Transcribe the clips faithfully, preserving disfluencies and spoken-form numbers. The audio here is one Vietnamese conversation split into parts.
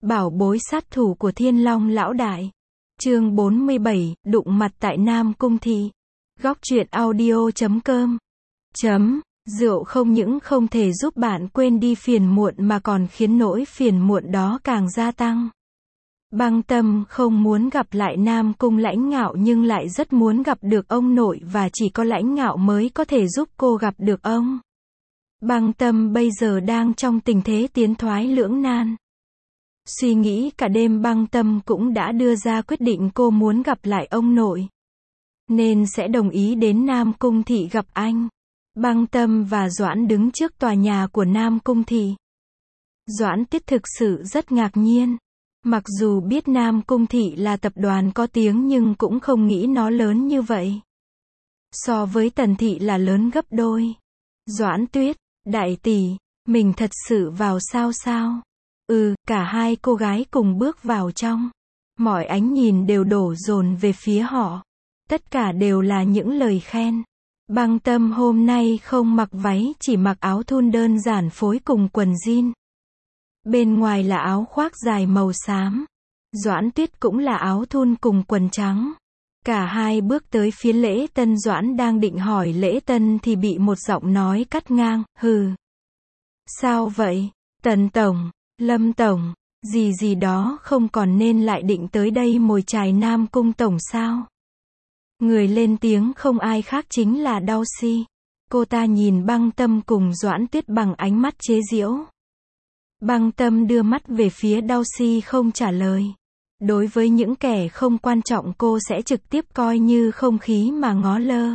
Bảo bối sát thủ của Thiên Long lão đại. Chương bốn mươi bảy, đụng mặt tại Nam Cung Thị. Góc truyện audio chấm com. Chấm, rượu không những không thể giúp bạn quên đi phiền muộn mà còn khiến nỗi phiền muộn đó càng gia tăng. Băng Tâm không muốn gặp lại Nam Cung Lãnh Ngạo nhưng lại rất muốn gặp được ông nội và chỉ có Lãnh Ngạo mới có thể giúp cô gặp được ông. Băng Tâm bây giờ đang trong tình thế tiến thoái lưỡng nan. Suy nghĩ cả đêm Băng Tâm cũng đã đưa ra quyết định cô muốn gặp lại ông nội. Nên sẽ đồng ý đến Nam Cung Thị gặp anh. Băng Tâm và Doãn đứng trước tòa nhà của Nam Cung Thị. Doãn Tiết thực sự rất ngạc nhiên. Mặc dù biết Nam Cung Thị là tập đoàn có tiếng nhưng cũng không nghĩ nó lớn như vậy. So với Tần Thị là lớn gấp đôi. Doãn Tuyết, đại tỷ, mình thật sự vào sao sao? Ừ, cả hai cô gái cùng bước vào trong. Mọi ánh nhìn đều đổ dồn về phía họ. Tất cả đều là những lời khen. Băng Tâm hôm nay không mặc váy, chỉ mặc áo thun đơn giản phối cùng quần jean. Bên ngoài là áo khoác dài màu xám. Doãn Tuyết cũng là áo thun cùng quần trắng. Cả hai bước tới phía Lễ Tân. Doãn đang định hỏi Lễ Tân thì bị một giọng nói cắt ngang, hừ. Sao vậy? Tần Tổng, Lâm Tổng, gì gì đó không còn nên lại định tới đây mồi chài Nam Cung Tổng sao? Người lên tiếng không ai khác chính là Đao Si. Cô ta nhìn Băng Tâm cùng Doãn Tuyết bằng ánh mắt chế giễu. Băng Tâm đưa mắt về phía Đao Si không trả lời. Đối với những kẻ không quan trọng cô sẽ trực tiếp coi như không khí mà ngó lơ.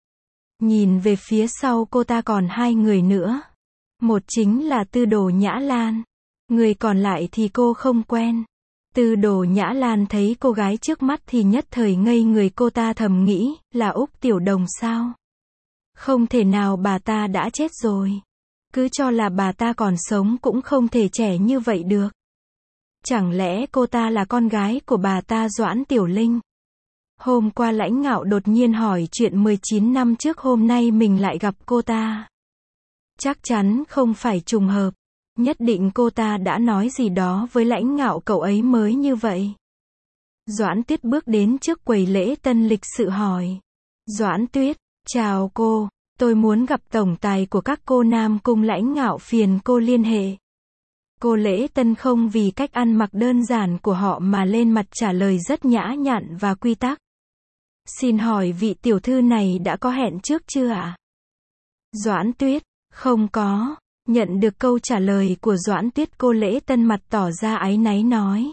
Nhìn về phía sau cô ta còn hai người nữa. Một chính là Tư Đồ Nhã Lan. Người còn lại thì cô không quen. Tư Đồ Nhã Lan thấy cô gái trước mắt thì nhất thời ngây người, cô ta thầm nghĩ, là Úc Tiểu Đồng sao? Không thể nào, bà ta đã chết rồi. Cứ cho là bà ta còn sống cũng không thể trẻ như vậy được. Chẳng lẽ cô ta là con gái của bà ta Doãn Tiểu Linh? Hôm qua Lãnh Ngạo đột nhiên hỏi chuyện mười chín năm trước, hôm nay mình lại gặp cô ta. Chắc chắn không phải trùng hợp. Nhất định cô ta đã nói gì đó với Lãnh Ngạo cậu ấy mới như vậy. Doãn Tuyết bước đến trước quầy Lễ Tân lịch sự hỏi. Doãn Tuyết, chào cô, tôi muốn gặp tổng tài của các cô Nam Cung Lãnh Ngạo, phiền cô liên hệ. Cô Lễ Tân không vì cách ăn mặc đơn giản của họ mà lên mặt trả lời rất nhã nhặn và quy tắc. Xin hỏi vị tiểu thư này đã có hẹn trước chưa ạ? Doãn Tuyết, không có. Nhận được câu trả lời của Doãn Tuyết, cô Lễ Tân mặt tỏ ra áy náy nói.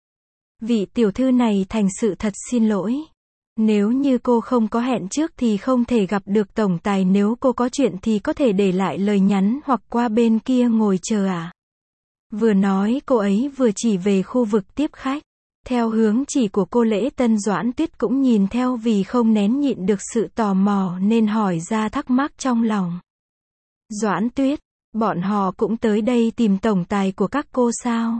Vị tiểu thư này thành sự thật xin lỗi. Nếu như cô không có hẹn trước thì không thể gặp được tổng tài, nếu cô có chuyện thì có thể để lại lời nhắn hoặc qua bên kia ngồi chờ à. Vừa nói cô ấy vừa chỉ về khu vực tiếp khách. Theo hướng chỉ của cô Lễ Tân, Doãn Tuyết cũng nhìn theo vì không nén nhịn được sự tò mò nên hỏi ra thắc mắc trong lòng. Doãn Tuyết, bọn họ cũng tới đây tìm tổng tài của các cô sao?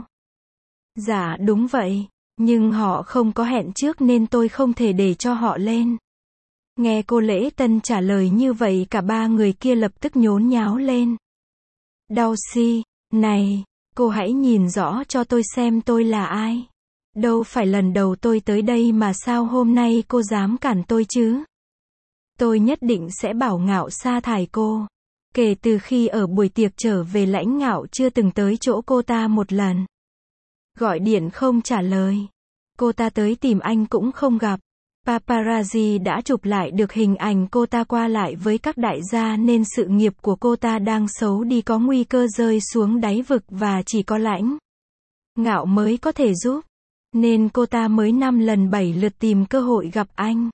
Dạ đúng vậy, nhưng họ không có hẹn trước nên tôi không thể để cho họ lên. Nghe cô Lễ Tân trả lời như vậy, cả ba người kia lập tức nhốn nháo lên. Đao Si, này, cô hãy nhìn rõ cho tôi xem tôi là ai. Đâu phải lần đầu tôi tới đây mà sao hôm nay cô dám cản tôi chứ? Tôi nhất định sẽ bảo Ngạo sa thải cô. Kể từ khi ở buổi tiệc trở về, Lãnh Ngạo chưa từng tới chỗ cô ta một lần. Gọi điện không trả lời. Cô ta tới tìm anh cũng không gặp. Paparazzi đã chụp lại được hình ảnh cô ta qua lại với các đại gia nên sự nghiệp của cô ta đang xấu đi, có nguy cơ rơi xuống đáy vực và chỉ có Lãnh Ngạo mới có thể giúp. Nên cô ta mới năm lần bảy lượt tìm cơ hội gặp anh.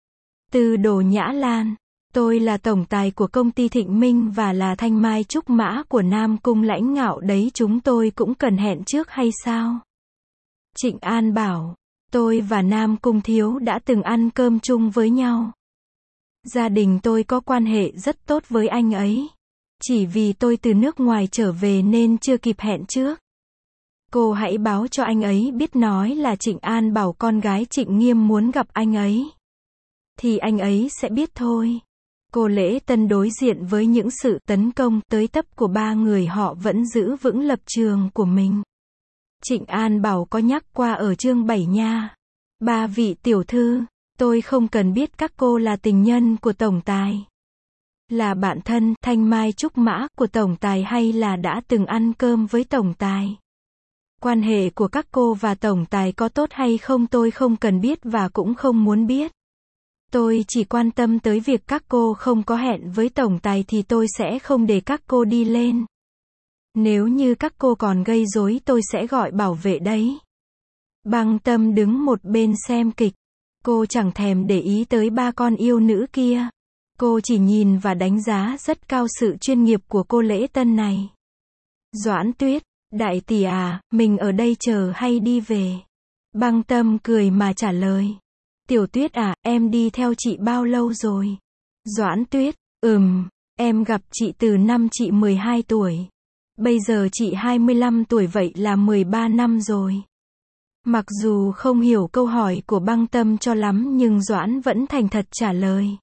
Tư Đồ Nhã Lan, tôi là tổng tài của công ty Thịnh Minh và là thanh mai trúc mã của Nam Cung Lãnh Ngạo đấy, chúng tôi cũng cần hẹn trước hay sao? Trịnh An bảo, tôi và Nam Cung Thiếu đã từng ăn cơm chung với nhau. Gia đình tôi có quan hệ rất tốt với anh ấy. Chỉ vì tôi từ nước ngoài trở về nên chưa kịp hẹn trước. Cô hãy báo cho anh ấy biết, nói là Trịnh An bảo con gái Trịnh Nghiêm muốn gặp anh ấy. Thì anh ấy sẽ biết thôi. Cô Lễ Tân đối diện với những sự tấn công tới tấp của ba người, họ vẫn giữ vững lập trường của mình. Trịnh An Bảo có nhắc qua ở chương bảy nha. Ba vị tiểu thư, tôi không cần biết các cô là tình nhân của tổng tài, là bạn thân, thanh mai trúc mã của tổng tài hay là đã từng ăn cơm với tổng tài. Quan hệ của các cô và tổng tài có tốt hay không tôi không cần biết và cũng không muốn biết. Tôi chỉ quan tâm tới việc các cô không có hẹn với tổng tài thì tôi sẽ không để các cô đi lên. Nếu như các cô còn gây rối tôi sẽ gọi bảo vệ đấy. Băng Tâm đứng một bên xem kịch. Cô chẳng thèm để ý tới ba con yêu nữ kia. Cô chỉ nhìn và đánh giá rất cao sự chuyên nghiệp của cô lễ tân này. Doãn Tuyết, đại tỷ à, mình ở đây chờ hay đi về? Băng Tâm cười mà trả lời. Tiểu Tuyết à, em đi theo chị bao lâu rồi? Doãn Tuyết, ừm, em gặp chị từ năm chị mười hai tuổi. Bây giờ chị hai mươi lăm tuổi vậy là mười ba năm rồi. Mặc dù không hiểu câu hỏi của Băng Tâm cho lắm nhưng Doãn vẫn thành thật trả lời.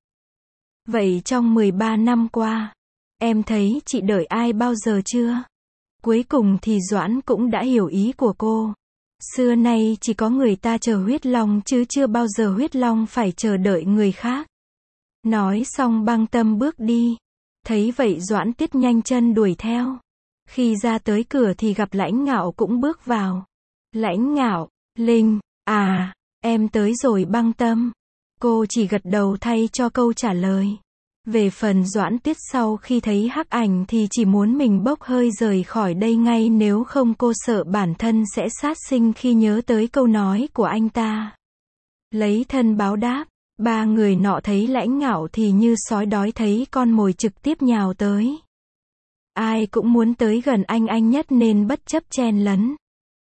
Vậy trong mười ba năm qua, em thấy chị đợi ai bao giờ chưa? Cuối cùng thì Doãn cũng đã hiểu ý của cô. Xưa nay chỉ có người ta chờ huyết long chứ chưa bao giờ huyết long phải chờ đợi người khác. Nói xong Băng Tâm bước đi. Thấy vậy Doãn Tiết nhanh chân đuổi theo. Khi ra tới cửa thì gặp Lãnh Ngạo cũng bước vào. Lãnh Ngạo, Linh, à, em tới rồi Băng Tâm. Cô chỉ gật đầu thay cho câu trả lời. Về phần Doãn Tuyết sau khi thấy Hắc Ảnh thì chỉ muốn mình bốc hơi rời khỏi đây ngay nếu không cô sợ bản thân sẽ sát sinh khi nhớ tới câu nói của anh ta. Lấy thân báo đáp, ba người nọ thấy Lãnh Ngạo thì như sói đói thấy con mồi trực tiếp nhào tới. Ai cũng muốn tới gần anh anh nhất nên bất chấp chen lấn.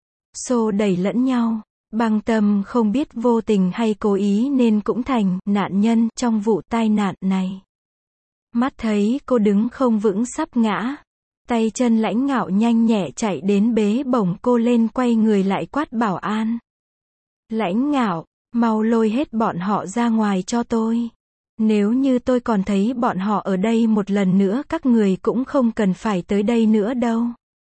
Xô đẩy lẫn nhau. Băng Tâm không biết vô tình hay cố ý nên cũng thành nạn nhân trong vụ tai nạn này. Mắt thấy cô đứng không vững sắp ngã. Tay chân Lãnh Ngạo nhanh nhẹ chạy đến bế bổng cô lên quay người lại quát bảo an. Lãnh Ngạo, mau lôi hết bọn họ ra ngoài cho tôi. Nếu như tôi còn thấy bọn họ ở đây một lần nữa các người cũng không cần phải tới đây nữa đâu.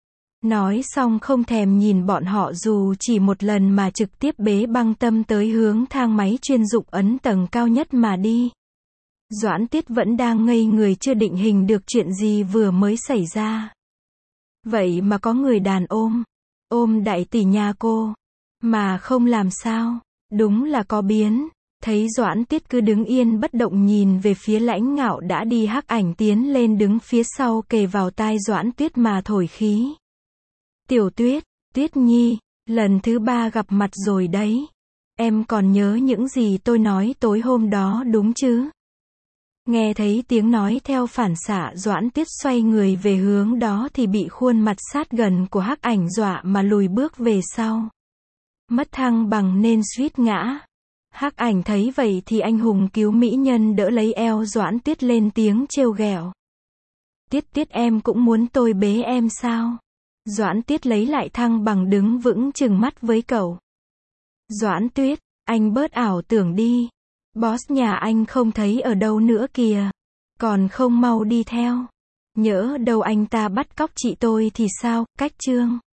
Nói xong không thèm nhìn bọn họ dù chỉ một lần mà trực tiếp bế Băng Tâm tới hướng thang máy chuyên dụng ấn tầng cao nhất mà đi. Doãn Tiết vẫn đang ngây người chưa định hình được chuyện gì vừa mới xảy ra. Vậy mà có người đàn ôm, ôm đại tỷ nhà cô, mà không làm sao, đúng là có biến. Thấy Doãn Tiết cứ đứng yên bất động nhìn về phía Lãnh Ngạo đã đi, Hắc Ảnh tiến lên đứng phía sau kề vào tai Doãn Tuyết mà thổi khí. Tiểu Tuyết, Tuyết Nhi, lần thứ ba gặp mặt rồi đấy. Em còn nhớ những gì tôi nói tối hôm đó đúng chứ? Nghe thấy tiếng nói theo phản xạ Doãn Tuyết xoay người về hướng đó thì bị khuôn mặt sát gần của Hắc Ảnh dọa mà lùi bước về sau. Mất thăng bằng nên suýt ngã. Hắc Ảnh thấy vậy thì anh hùng cứu mỹ nhân đỡ lấy eo Doãn Tuyết lên tiếng trêu ghẹo. Tiết Tiết em cũng muốn tôi bế em sao? Doãn Tuyết lấy lại thăng bằng đứng vững chừng mắt với cậu. Doãn Tuyết, anh bớt ảo tưởng đi. Boss nhà anh không thấy ở đâu nữa kìa. Còn không mau đi theo. Nhỡ đâu anh ta bắt cóc chị tôi thì sao, cách chương.